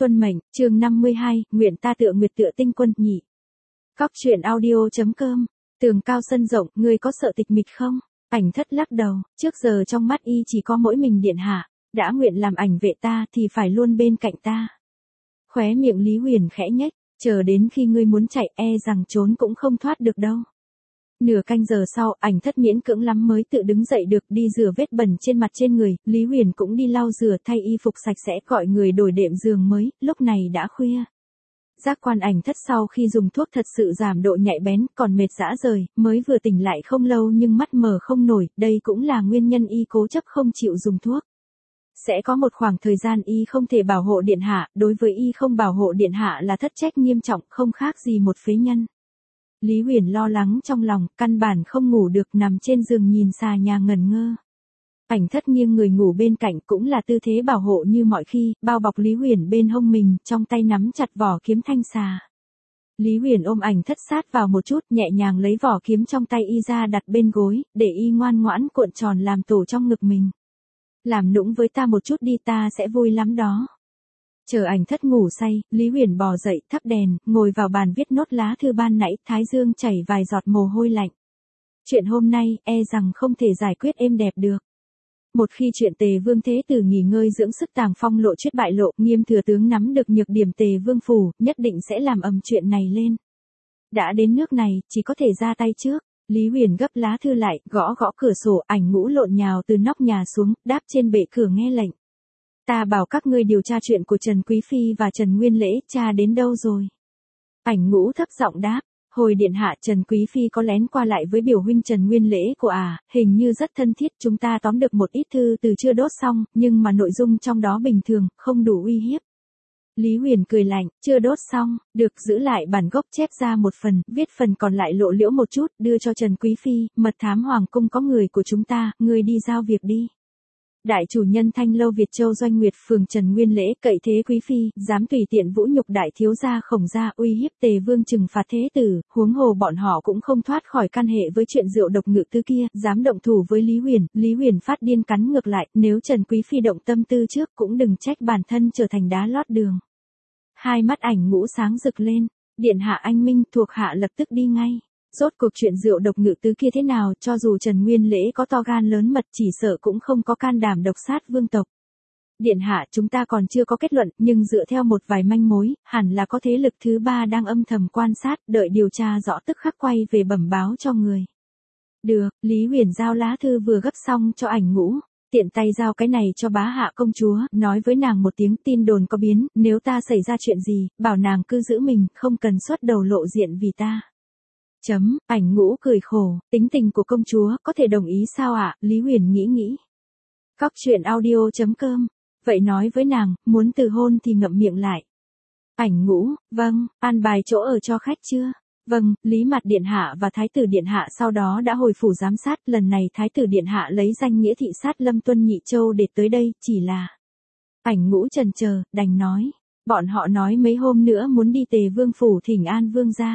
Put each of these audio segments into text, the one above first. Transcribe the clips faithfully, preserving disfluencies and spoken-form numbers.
Tuân mệnh, chương năm mươi hai, nguyện ta tựa nguyệt tựa tinh quân nhị. Cóc truyện audio.com, tường cao sân rộng, ngươi có sợ tịch mịch không? Ảnh thất lắc đầu, trước giờ trong mắt y chỉ có mỗi mình điện hạ, đã nguyện làm ảnh vệ ta thì phải luôn bên cạnh ta. Khóe miệng Lý Huyền khẽ nhếch, chờ đến khi ngươi muốn chạy e rằng trốn cũng không thoát được đâu. Nửa canh giờ sau, ảnh thất miễn cưỡng lắm mới tự đứng dậy được, đi rửa vết bẩn trên mặt trên người, Lý Huyền cũng đi lau rửa thay y phục sạch sẽ, gọi người đổi đệm giường mới, lúc này đã khuya. Giác quan ảnh thất sau khi dùng thuốc thật sự giảm độ nhạy bén, còn mệt rã rời, mới vừa tỉnh lại không lâu nhưng mắt mờ không nổi, đây cũng là nguyên nhân y cố chấp không chịu dùng thuốc. Sẽ có một khoảng thời gian y không thể bảo hộ điện hạ, đối với y không bảo hộ điện hạ là thất trách nghiêm trọng, không khác gì một phế nhân. Lý Huyền lo lắng trong lòng, căn bản không ngủ được, nằm trên giường nhìn xà nhà ngẩn ngơ. Ảnh thất nghiêng người ngủ bên cạnh cũng là tư thế bảo hộ như mọi khi, bao bọc Lý Huyền bên hông mình, trong tay nắm chặt vỏ kiếm thanh xà. Lý Huyền ôm ảnh thất sát vào một chút, nhẹ nhàng lấy vỏ kiếm trong tay y ra đặt bên gối, để y ngoan ngoãn cuộn tròn làm tổ trong ngực mình. Làm nũng với ta một chút đi, ta sẽ vui lắm đó. Chờ ảnh thất ngủ say, Lý Huyền bò dậy, thắp đèn, ngồi vào bàn viết nốt lá thư ban nãy, thái dương chảy vài giọt mồ hôi lạnh. Chuyện hôm nay, e rằng không thể giải quyết êm đẹp được. Một khi chuyện Tề Vương Thế Tử nghỉ ngơi dưỡng sức tàng phong lộ chuyết bại lộ, Nghiêm thừa tướng nắm được nhược điểm Tề Vương phủ, nhất định sẽ làm ầm chuyện này lên. Đã đến nước này, chỉ có thể ra tay trước. Lý Huyền gấp lá thư lại, gõ gõ cửa sổ, Ảnh Ngũ lộn nhào từ nóc nhà xuống, đáp trên bệ cửa nghe lệnh. Ta bảo các ngươi điều tra chuyện của Trần Quý Phi và Trần Nguyên Lễ, tra đến đâu rồi? Ảnh Ngũ thấp giọng đáp, hồi điện hạ, Trần Quý Phi có lén qua lại với biểu huynh Trần Nguyên Lễ của à, hình như rất thân thiết, chúng ta tóm được một ít thư từ chưa đốt xong, nhưng mà nội dung trong đó bình thường, không đủ uy hiếp. Lý Huyền cười lạnh, chưa đốt xong, được, giữ lại bản gốc chép ra một phần, viết phần còn lại lộ liễu một chút, đưa cho Trần Quý Phi, mật thám hoàng cung có người của chúng ta, ngươi đi giao việc đi. Đại chủ nhân Thanh lâu Việt Châu Doanh Nguyệt phường Trần Nguyên Lễ cậy thế quý phi, dám tùy tiện vũ nhục đại thiếu gia Khổng gia, uy hiếp Tề Vương trừng phạt thế tử, huống hồ bọn họ cũng không thoát khỏi can hệ với chuyện rượu độc ngự tư kia, dám động thủ với Lý Huyền, Lý Huyền phát điên cắn ngược lại, nếu Trần Quý Phi động tâm tư trước cũng đừng trách bản thân trở thành đá lót đường. Hai mắt Ảnh Ngũ sáng rực lên, điện hạ anh minh, thuộc hạ lập tức đi ngay. Rốt cuộc chuyện rượu độc ngự tứ kia thế nào, cho dù Trần Nguyên Lễ có to gan lớn mật chỉ sợ cũng không có can đảm độc sát vương tộc. Điện hạ, chúng ta còn chưa có kết luận, nhưng dựa theo một vài manh mối, hẳn là có thế lực thứ ba đang âm thầm quan sát, đợi điều tra rõ tức khắc quay về bẩm báo cho người. Được, Lý Huyền giao lá thư vừa gấp xong cho Ảnh Ngũ, tiện tay giao cái này cho bá hạ công chúa, nói với nàng một tiếng tin đồn có biến, nếu ta xảy ra chuyện gì, bảo nàng cứ giữ mình, không cần xuất đầu lộ diện vì ta. Chấm, Ảnh Ngũ cười khổ, tính tình của công chúa, có thể đồng ý sao ạ, Lý Huyền nghĩ nghĩ. Cóc truyện audio.com, vậy nói với nàng, muốn từ hôn thì ngậm miệng lại. Ảnh Ngũ, vâng, an bài chỗ ở cho khách chưa? Vâng, Lý Mạt Điện Hạ và Thái tử Điện Hạ sau đó đã hồi phủ giám sát, lần này Thái tử Điện Hạ lấy danh nghĩa thị sát Lâm Tuân Nhị Châu để tới đây, chỉ là... Ảnh Ngũ chần chờ, đành nói, bọn họ nói mấy hôm nữa muốn đi Tề Vương phủ thỉnh an vương gia.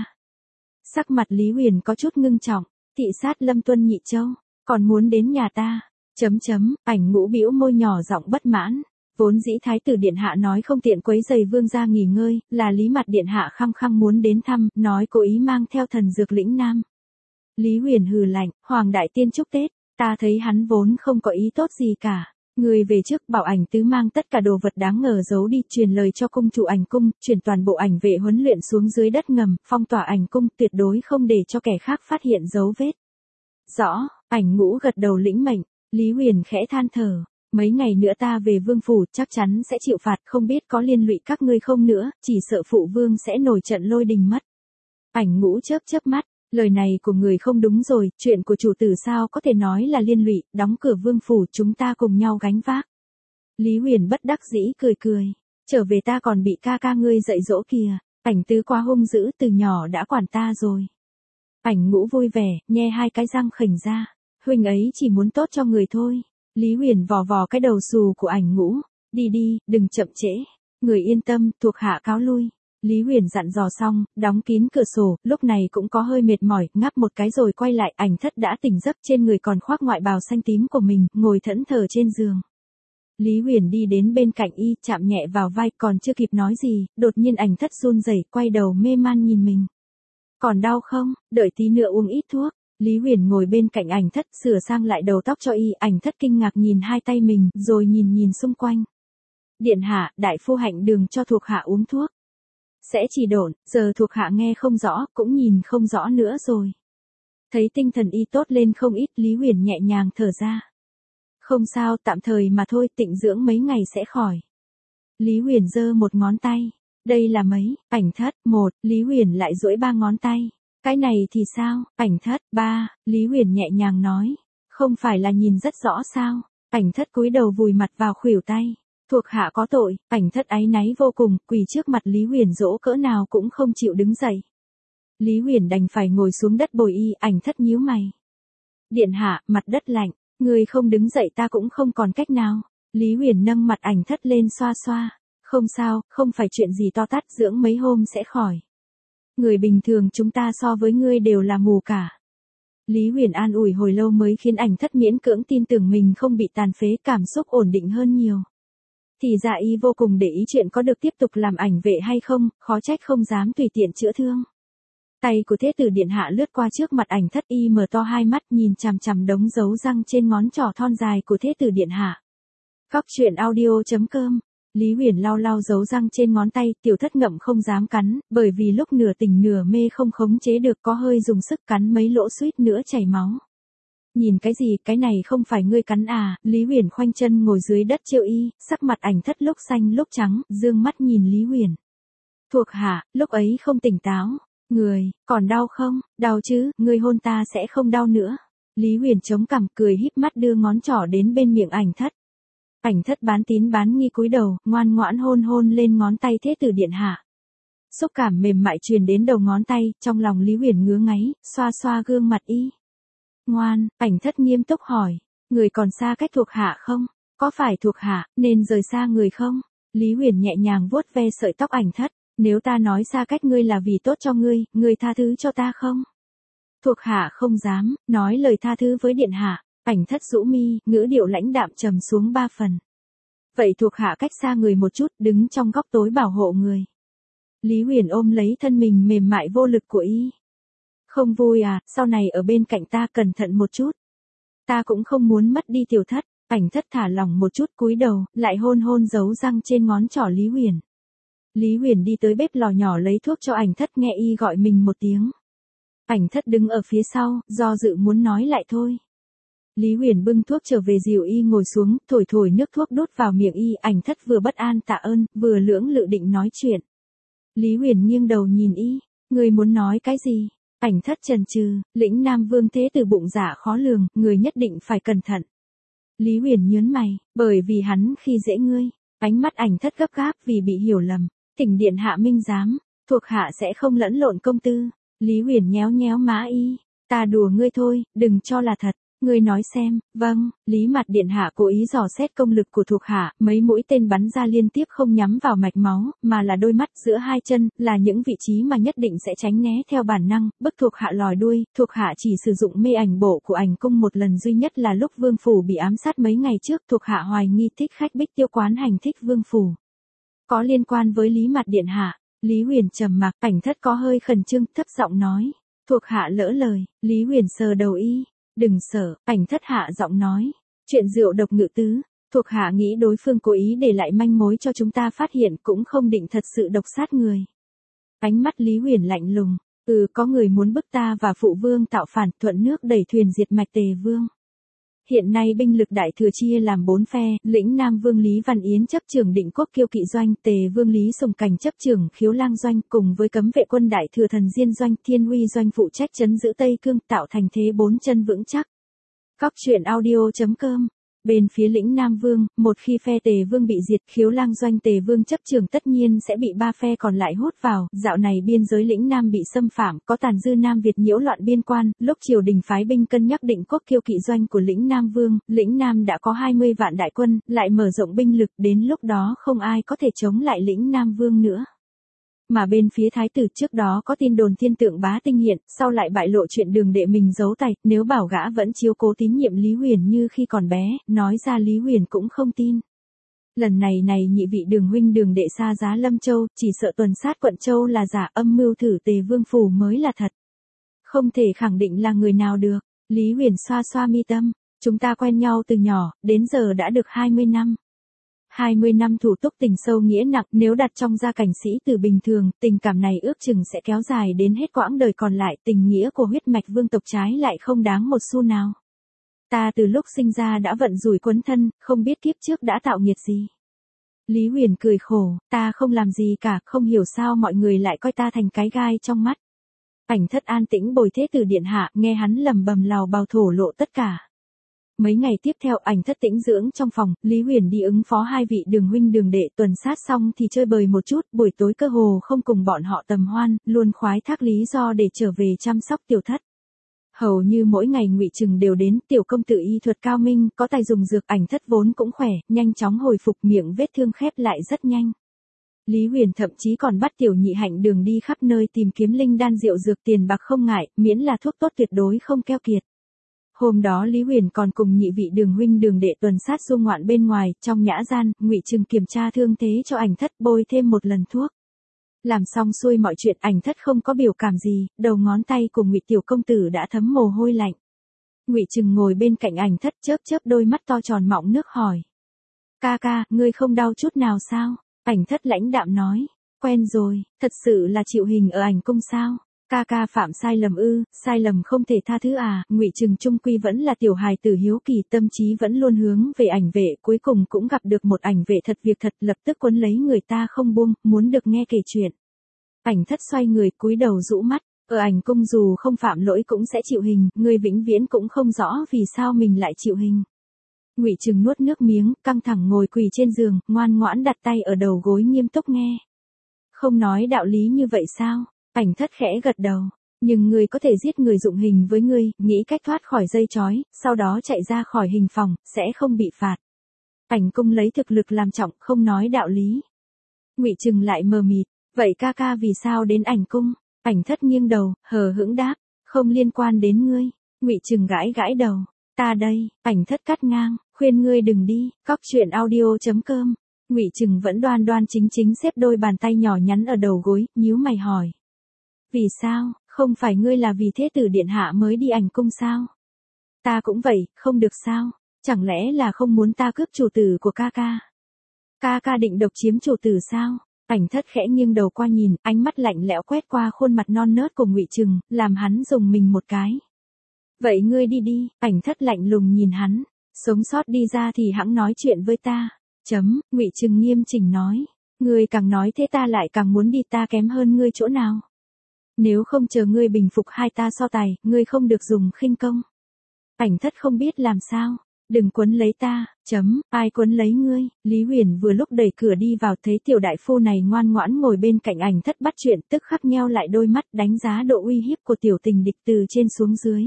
Sắc mặt Lý Huyền có chút ngưng trọng, thị sát Lâm Tuân Nhị Châu, còn muốn đến nhà ta, chấm chấm, Ảnh Ngũ bĩu môi nhỏ giọng bất mãn, vốn dĩ Thái tử Điện Hạ nói không tiện quấy giày vương gia nghỉ ngơi, là Lý Mạt Điện Hạ khăng khăng muốn đến thăm, nói cố ý mang theo thần dược lĩnh nam. Lý Huyền hừ lạnh, Hoàng đại tiên chúc Tết, ta thấy hắn vốn không có ý tốt gì cả. Người về trước bảo Ảnh tứ mang tất cả đồ vật đáng ngờ giấu đi, truyền lời cho cung chủ Ảnh cung, chuyển toàn bộ ảnh vệ huấn luyện xuống dưới đất ngầm, phong tỏa Ảnh cung, tuyệt đối không để cho kẻ khác phát hiện dấu vết. Rõ, Ảnh Ngũ gật đầu lĩnh mệnh, Lý Huyền khẽ than thở, mấy ngày nữa ta về vương phủ, chắc chắn sẽ chịu phạt, không biết có liên lụy các ngươi không nữa, chỉ sợ phụ vương sẽ nổi trận lôi đình mất. Ảnh Ngũ chớp chớp mắt. Lời này của người không đúng rồi, chuyện của chủ tử sao có thể nói là liên lụy, đóng cửa vương phủ chúng ta cùng nhau gánh vác. Lý Huyền bất đắc dĩ cười cười, trở về ta còn bị ca ca ngươi dạy dỗ kìa, Ảnh tứ quá hung dữ, từ nhỏ đã quản ta rồi. Ảnh Ngũ vui vẻ, nhe hai cái răng khểnh ra, huynh ấy chỉ muốn tốt cho người thôi. Lý Huyền vò vò cái đầu xù của Ảnh Ngũ, đi đi, đừng chậm trễ, người yên tâm, thuộc hạ cáo lui. Lý Huyền dặn dò xong, đóng kín cửa sổ, lúc này cũng có hơi mệt mỏi, ngáp một cái rồi quay lại, Ảnh thất đã tỉnh giấc, trên người còn khoác ngoại bào xanh tím của mình, ngồi thẫn thờ trên giường. Lý Huyền đi đến bên cạnh y, chạm nhẹ vào vai, còn chưa kịp nói gì, đột nhiên Ảnh Thất run rẩy, quay đầu mê man nhìn mình. Còn đau không? Đợi tí nữa uống ít thuốc. Lý Huyền ngồi bên cạnh Ảnh Thất, sửa sang lại đầu tóc cho y, Ảnh Thất kinh ngạc nhìn hai tay mình, rồi nhìn nhìn xung quanh. Điện hạ, đại phu Hạnh đừng cho thuộc hạ uống thuốc. Sẽ chỉ độn, giờ thuộc hạ nghe không rõ, cũng nhìn không rõ nữa rồi. Thấy tinh thần y tốt lên không ít, Lý Huyền nhẹ nhàng thở ra. Không sao, tạm thời mà thôi, tịnh dưỡng mấy ngày sẽ khỏi. Lý Huyền giơ một ngón tay. Đây là mấy? Ảnh Thất, một, Lý Huyền lại duỗi ba ngón tay. Cái này thì sao? Ảnh Thất, ba, Lý Huyền nhẹ nhàng nói. Không phải là nhìn rất rõ sao? Ảnh Thất cúi đầu vùi mặt vào khuỷu tay. Thuộc hạ có tội. Ảnh Thất áy náy vô cùng, quỳ trước mặt Lý Huyền dỗ cỡ nào cũng không chịu đứng dậy. Lý Huyền đành phải ngồi xuống đất bồi y, Ảnh Thất nhíu mày. Điện hạ, mặt đất lạnh, người không đứng dậy ta cũng không còn cách nào. Lý Huyền nâng mặt Ảnh Thất lên xoa xoa. Không sao, không phải chuyện gì to tát, dưỡng mấy hôm sẽ khỏi. Người bình thường chúng ta so với ngươi đều là mù cả. Lý Huyền an ủi hồi lâu mới khiến Ảnh Thất miễn cưỡng tin tưởng mình không bị tàn phế, cảm xúc ổn định hơn nhiều. Thì ra y vô cùng để ý chuyện có được tiếp tục làm ảnh vệ hay không, khó trách không dám tùy tiện chữa thương. Tay của Thế tử điện hạ lướt qua trước mặt Ảnh Thất, y mở to hai mắt nhìn chằm chằm đống dấu răng trên ngón trỏ thon dài của Thế tử điện hạ. Cóc truyện audio chấm com. Lý Huyền lau lau dấu răng trên ngón tay, Tiểu Thất ngậm không dám cắn, bởi vì lúc nửa tỉnh nửa mê không khống chế được, có hơi dùng sức cắn mấy lỗ suýt nữa chảy máu. Nhìn cái gì, cái này không phải ngươi cắn à? Lý Huyền khoanh chân ngồi dưới đất chiêu y, sắc mặt Ảnh Thất lúc xanh lúc trắng, dương mắt nhìn Lý Huyền. Thuộc hạ, lúc ấy không tỉnh táo. Người, còn đau không? Đau chứ, ngươi hôn ta sẽ không đau nữa. Lý Huyền chống cằm cười híp mắt đưa ngón trỏ đến bên miệng Ảnh Thất. Ảnh Thất bán tín bán nghi cúi đầu, ngoan ngoãn hôn hôn lên ngón tay Thế tử điện hạ. Xúc cảm mềm mại truyền đến đầu ngón tay, trong lòng Lý Huyền ngứa ngáy, xoa xoa gương mặt y. Ngoan, Ảnh Thất nghiêm túc hỏi, người còn xa cách thuộc hạ không? Có phải thuộc hạ nên rời xa người không? Lý Huyền nhẹ nhàng vuốt ve sợi tóc Ảnh Thất, nếu ta nói xa cách ngươi là vì tốt cho ngươi, ngươi tha thứ cho ta không? Thuộc hạ không dám nói lời tha thứ với điện hạ. Ảnh Thất rũ mi, ngữ điệu lãnh đạm trầm xuống ba phần. Vậy thuộc hạ cách xa người một chút, đứng trong góc tối bảo hộ người. Lý Huyền ôm lấy thân mình mềm mại vô lực của y. Không vui à, sau này ở bên cạnh ta cẩn thận một chút. Ta cũng không muốn mất đi Tiểu Thất. Ảnh Thất thả lỏng một chút cúi đầu, lại hôn hôn dấu răng trên ngón trỏ Lý Huyền. Lý Huyền đi tới bếp lò nhỏ lấy thuốc cho Ảnh Thất, nghe y gọi mình một tiếng. Ảnh Thất đứng ở phía sau, do dự muốn nói lại thôi. Lý Huyền bưng thuốc trở về dìu y ngồi xuống, thổi thổi nước thuốc đút vào miệng y, Ảnh Thất vừa bất an tạ ơn, vừa lưỡng lự định nói chuyện. Lý Huyền nghiêng đầu nhìn y, người muốn nói cái gì? Ảnh Thất chần chừ, lĩnh Nam Vương thế tử bụng dạ khó lường, người nhất định phải cẩn thận. Lý Huyền nhớn mày, bởi vì hắn khi dễ ngươi. Ánh mắt Ảnh Thất gấp gáp vì bị hiểu lầm. Thỉnh điện hạ minh giám, thuộc hạ sẽ không lẫn lộn công tư. Lý Huyền nhéo nhéo má y, ta đùa ngươi thôi, đừng cho là thật. Ngươi nói xem. Vâng. Lý Mạt điện hạ cố ý dò xét công lực của thuộc hạ, mấy mũi tên bắn ra liên tiếp không nhắm vào mạch máu, mà là đôi mắt giữa hai chân, là những vị trí mà nhất định sẽ tránh né theo bản năng, bức thuộc hạ lòi đuôi, thuộc hạ chỉ sử dụng mê ảnh bộ của ảnh cung một lần duy nhất là lúc Vương phủ bị ám sát mấy ngày trước, thuộc hạ hoài nghi Thích Khách Bích Tiêu quán hành thích Vương phủ. Có liên quan với Lý Mạt điện hạ. Lý Huyền trầm mặc, Ảnh Thất có hơi khẩn trương, thấp giọng nói, thuộc hạ lỡ lời. Lý Huyền sờ đầu y. Đừng sợ, Ảnh Thất hạ giọng nói. Chuyện rượu độc ngự tứ, thuộc hạ nghĩ đối phương cố ý để lại manh mối cho chúng ta phát hiện, cũng không định thật sự độc sát người. Ánh mắt Lý Huyền lạnh lùng. Ừ, có người muốn bức ta và phụ vương tạo phản, thuận nước đẩy thuyền diệt mạch Tề Vương. Hiện nay binh lực đại thừa chia làm bốn phe, lĩnh Nam Vương Lý Văn Yến chấp trưởng Định Quốc Kiêu Kỵ doanh, Tề Vương Lý Sùng Cảnh chấp trưởng Khiếu Lang doanh, cùng với cấm vệ quân đại thừa Thần Diên doanh, Thiên Uy doanh phụ trách trấn giữ Tây Cương, tạo thành thế bốn chân vững chắc. Cóc truyện audio chấm com. Bên phía lĩnh Nam Vương, một khi phe Tề Vương bị diệt, Khiếu Lang doanh Tề Vương chấp trưởng tất nhiên sẽ bị ba phe còn lại hút vào. Dạo này biên giới lĩnh Nam bị xâm phạm, có tàn dư Nam Việt nhiễu loạn biên quan, lúc triều đình phái binh cân nhắc Định Quốc Kiêu Kỵ doanh của lĩnh Nam Vương, lĩnh Nam đã có hai mươi vạn đại quân, lại mở rộng binh lực, đến lúc đó không ai có thể chống lại lĩnh Nam Vương nữa. Mà bên phía thái tử trước đó có tin đồn thiên tượng bá tinh hiện, sau lại bại lộ chuyện đường đệ mình giấu tay, nếu bảo gã vẫn chiếu cố tín nhiệm Lý Huyền như khi còn bé, nói ra Lý Huyền cũng không tin. Lần này này nhị vị đường huynh đường đệ xa giá Lâm Châu, chỉ sợ tuần sát quận Châu là giả, âm mưu thử Tề Vương phủ mới là thật. Không thể khẳng định là người nào được. Lý Huyền xoa xoa mi tâm, chúng ta quen nhau từ nhỏ, đến giờ đã được hai mươi năm. hai mươi năm thủ túc tình sâu nghĩa nặng, nếu đặt trong gia cảnh sĩ tử bình thường, tình cảm này ước chừng sẽ kéo dài đến hết quãng đời còn lại, tình nghĩa của huyết mạch vương tộc trái lại không đáng một xu nào. Ta từ lúc sinh ra đã vận rủi quấn thân, không biết kiếp trước đã tạo nghiệt gì. Lý Huyền cười khổ, ta không làm gì cả, không hiểu sao mọi người lại coi ta thành cái gai trong mắt. Ảnh Thất an tĩnh bồi thế tử điện hạ, nghe hắn lầm bầm lào bào thổ lộ tất cả. Mấy ngày tiếp theo Ảnh Thất tĩnh dưỡng trong phòng, Lý Huyền đi ứng phó hai vị đường huynh đường đệ, tuần sát xong thì chơi bời một chút, buổi tối cơ hồ không cùng bọn họ tầm hoan, luôn khoái thác lý do để trở về chăm sóc tiểu thất. Hầu như mỗi ngày Ngụy Trừng đều đến, tiểu công tử y thuật cao minh, có tài dùng dược, Ảnh Thất vốn cũng khỏe, nhanh chóng hồi phục, miệng vết thương khép lại rất nhanh. Lý Huyền thậm chí còn bắt tiểu nhị hạnh đường đi khắp nơi tìm kiếm linh đan rượu dược, tiền bạc không ngại, miễn là thuốc tốt tuyệt đối không keo kiệt. Hôm đó Lý Huyền còn cùng nhị vị đường huynh đường đệ tuần sát du ngoạn bên ngoài, trong nhã gian, Ngụy Trừng kiểm tra thương thế cho Ảnh Thất, bôi thêm một lần thuốc. Làm xong xuôi mọi chuyện, Ảnh Thất không có biểu cảm gì, đầu ngón tay của Ngụy tiểu công tử đã thấm mồ hôi lạnh. Ngụy Trừng ngồi bên cạnh Ảnh Thất chớp chớp đôi mắt to tròn mọng nước hỏi: "Ca ca, ngươi không đau chút nào sao?" Ảnh Thất lãnh đạm nói: "Quen rồi, thật sự là chịu hình ở ảnh cung sao? Ca ca phạm sai lầm ư? Sai lầm không thể tha thứ à?" Ngụy Trừng trung quy vẫn là tiểu hài tử hiếu kỳ, tâm trí vẫn luôn hướng về ảnh vệ, cuối cùng cũng gặp được một ảnh vệ thật việc thật, lập tức quấn lấy người ta không buông, muốn được nghe kể chuyện. Ảnh Thất xoay người cúi đầu rũ mắt, ở ảnh cung dù không phạm lỗi cũng sẽ chịu hình, người vĩnh viễn cũng không rõ vì sao mình lại chịu hình. Ngụy Trừng nuốt nước miếng, căng thẳng ngồi quỳ trên giường, ngoan ngoãn đặt tay ở đầu gối nghiêm túc nghe. "Không nói đạo lý như vậy sao?" Ảnh Thất khẽ gật đầu. "Nhưng ngươi có thể giết người dụng hình với ngươi, nghĩ cách thoát khỏi dây trói, sau đó chạy ra khỏi hình phòng, sẽ không bị phạt. Ảnh cung lấy thực lực làm trọng, không nói đạo lý." Ngụy Trừng lại mờ mịt, "Vậy ca ca vì sao đến ảnh cung?" Ảnh Thất nghiêng đầu, hờ hững đáp: "Không liên quan đến ngươi." Ngụy Trừng gãi gãi đầu, "Ta đây." Ảnh Thất cắt ngang, "Khuyên ngươi đừng đi." Cóc truyện audio chấm com. Ngụy Trừng vẫn đoan đoan chính chính xếp đôi bàn tay nhỏ nhắn ở đầu gối, nhíu mày hỏi: "Vì sao, không phải ngươi là vì thế tử điện hạ mới đi ảnh cung sao?" "Ta cũng vậy, không được sao? Chẳng lẽ là không muốn ta cướp chủ tử của ca ca? Ca ca định độc chiếm chủ tử sao?" Ảnh Thất khẽ nghiêng đầu qua nhìn, ánh mắt lạnh lẽo quét qua khuôn mặt non nớt của Ngụy Trừng, làm hắn rùng mình một cái. "Vậy ngươi đi đi." Ảnh Thất lạnh lùng nhìn hắn, "Sống sót đi ra thì hẵng nói chuyện với ta." Chấm, Ngụy Trừng nghiêm chỉnh nói: "Ngươi càng nói thế ta lại càng muốn đi, ta kém hơn ngươi chỗ nào? Nếu không chờ ngươi bình phục hai ta so tài, ngươi không được dùng khinh công." Ảnh Thất không biết làm sao. "Đừng quấn lấy ta." Chấm, "Ai quấn lấy ngươi?" Lý Huyền vừa lúc đẩy cửa đi vào, thấy tiểu đại phu này ngoan ngoãn ngồi bên cạnh Ảnh Thất bắt chuyện, tức khắc nheo lại đôi mắt, đánh giá độ uy hiếp của tiểu tình địch từ trên xuống dưới.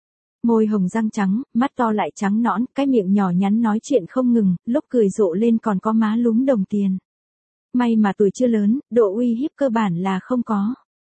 Môi hồng răng trắng, mắt to lại trắng nõn, cái miệng nhỏ nhắn nói chuyện không ngừng, lúc cười rộ lên còn có má lúm đồng tiền. May mà tuổi chưa lớn, độ uy hiếp cơ bản là không có.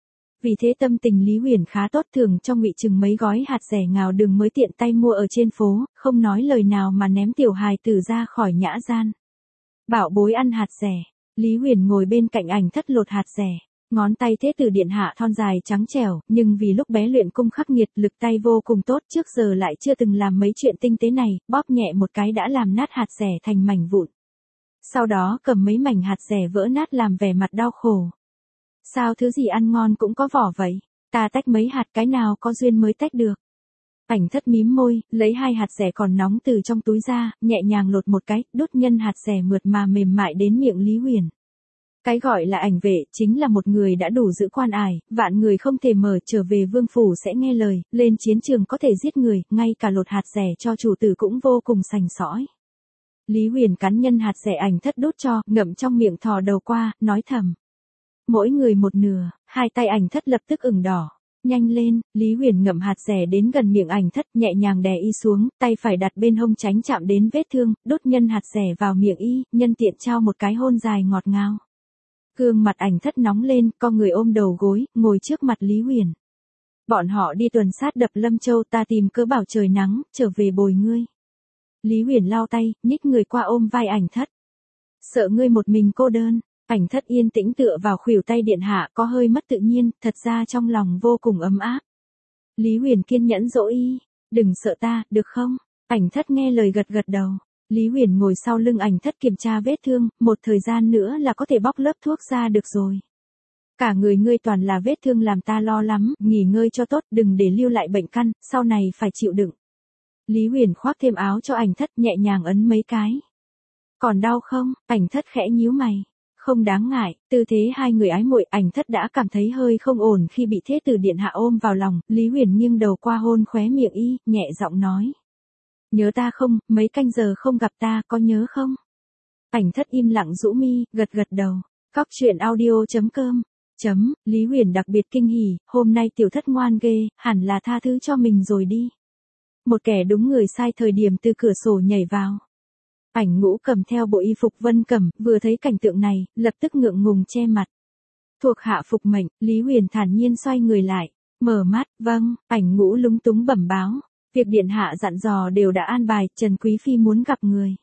Vì thế tâm tình Lý Huyền khá tốt, thường cho Ngụy Trừng mấy gói hạt rẻ ngào đường mới tiện tay mua ở trên phố, không nói lời nào mà ném tiểu hài tử ra khỏi nhã gian. "Bảo bối ăn hạt rẻ." Lý Huyền ngồi bên cạnh Ảnh Thất lột hạt rẻ. Ngón tay thế tử điện hạ thon dài trắng trẻo, nhưng vì lúc bé luyện cung khắc nghiệt, lực tay vô cùng tốt, trước giờ lại chưa từng làm mấy chuyện tinh tế này, bóp nhẹ một cái đã làm nát hạt rẻ thành mảnh vụn. Sau đó cầm mấy mảnh hạt rẻ vỡ nát làm vẻ mặt đau khổ. "Sao thứ gì ăn ngon cũng có vỏ vậy? Ta tách mấy hạt, cái nào có duyên mới tách được." Ảnh Thất mím môi, lấy hai hạt rẻ còn nóng từ trong túi ra, nhẹ nhàng lột một cái, đút nhân hạt rẻ mượt mà mềm mại đến miệng Lý Huyền. Cái gọi là ảnh vệ, chính là một người đã đủ giữ quan ải, vạn người không thể mở, trở về vương phủ sẽ nghe lời, lên chiến trường có thể giết người, ngay cả lột hạt rẻ cho chủ tử cũng vô cùng sành sỏi. Lý Huyền cắn nhân hạt rẻ Ảnh Thất đút cho, ngậm trong miệng thò đầu qua, nói thầm: "Mỗi người một nửa." Hai tay Ảnh Thất lập tức ửng đỏ. "Nhanh lên." Lý Huyền ngậm hạt rẻ đến gần miệng Ảnh Thất, nhẹ nhàng đè y xuống, tay phải đặt bên hông tránh chạm đến vết thương, đút nhân hạt rẻ vào miệng y, nhân tiện trao một cái hôn dài ngọt ngào. Gương mặt Ảnh Thất nóng lên, con người ôm đầu gối, ngồi trước mặt Lý Huyền. "Bọn họ đi tuần sát đập Lâm Châu, ta tìm cớ bảo trời nắng, trở về bồi ngươi." Lý Huyền lau tay, nhích người qua ôm vai Ảnh Thất. Sợ ngươi một mình cô đơn. Ảnh thất yên tĩnh tựa vào khuỷu tay điện hạ có hơi mất tự nhiên, thật ra trong lòng vô cùng ấm áp. Lý Huyền kiên nhẫn dỗ y, đừng sợ ta, được không? Ảnh thất nghe lời gật gật đầu. Lý Huyền ngồi sau lưng ảnh thất kiểm tra vết thương, một thời gian nữa là có thể bóc lớp thuốc ra được rồi. Cả người ngươi toàn là vết thương làm ta lo lắm, nghỉ ngơi cho tốt, đừng để lưu lại bệnh căn, sau này phải chịu đựng. Lý Huyền khoác thêm áo cho ảnh thất nhẹ nhàng ấn mấy cái. Còn đau không? Ảnh thất khẽ nhíu mày. Không đáng ngại, tư thế hai người ái muội, ảnh thất đã cảm thấy hơi không ổn khi bị thế tử điện hạ ôm vào lòng, Lý Huyền nghiêng đầu qua hôn khóe miệng y, nhẹ giọng nói. Nhớ ta không, mấy canh giờ không gặp ta, có nhớ không? Ảnh thất im lặng rũ mi, gật gật đầu. Cóc truyện audio chấm com Chấm, Lý Huyền đặc biệt kinh hỉ, hôm nay tiểu thất ngoan ghê, hẳn là tha thứ cho mình rồi đi. Một kẻ đúng người sai thời điểm từ cửa sổ nhảy vào. Ảnh Ngũ cầm theo bộ y phục vân cẩm, vừa thấy cảnh tượng này, lập tức ngượng ngùng che mặt. Thuộc hạ phục mệnh, Lý Huyền thản nhiên xoay người lại, mở mắt, vâng, Ảnh Ngũ lúng túng bẩm báo. Việc điện hạ dặn dò đều đã an bài, Trần Quý Phi muốn gặp người.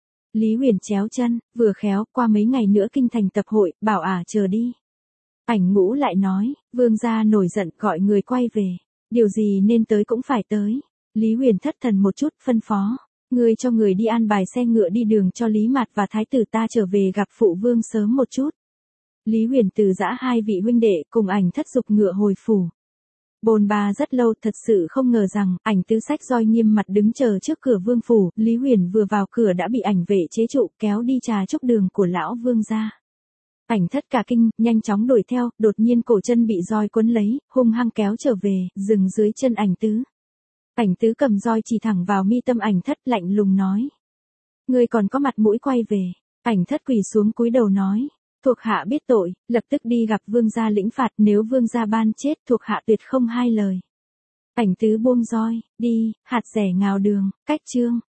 Lý Huyền chéo chân, vừa khéo, qua mấy ngày nữa kinh thành tập hội, bảo ả chờ đi. Ảnh Ngũ lại nói, vương gia nổi giận gọi người quay về. Điều gì nên tới cũng phải tới. Lý Huyền thất thần một chút, phân phó. Ngươi cho người đi an bài xe ngựa đi đường cho Lý Mạt và Thái tử ta trở về gặp phụ vương sớm một chút. Lý Huyền từ giã hai vị huynh đệ cùng ảnh thất dục ngựa hồi phủ. Bồn ba rất lâu, thật sự không ngờ rằng, ảnh tứ sách roi nghiêm mặt đứng chờ trước cửa vương phủ, Lý Huyền vừa vào cửa đã bị ảnh vệ chế trụ, kéo đi trà chúc đường của lão vương gia. Ảnh thất cả kinh, nhanh chóng đuổi theo, đột nhiên cổ chân bị roi quấn lấy, hung hăng kéo trở về, dừng dưới chân ảnh tứ. Ảnh tứ cầm roi chỉ thẳng vào mi tâm ảnh thất, lạnh lùng nói. Ngươi còn có mặt mũi quay về. Ảnh thất quỳ xuống cúi đầu nói. Thuộc hạ biết tội, lập tức đi gặp vương gia lĩnh phạt, nếu vương gia ban chết thuộc hạ tuyệt không hai lời. Ảnh tứ buông roi, đi, hạt rẻ ngào đường, cách chương.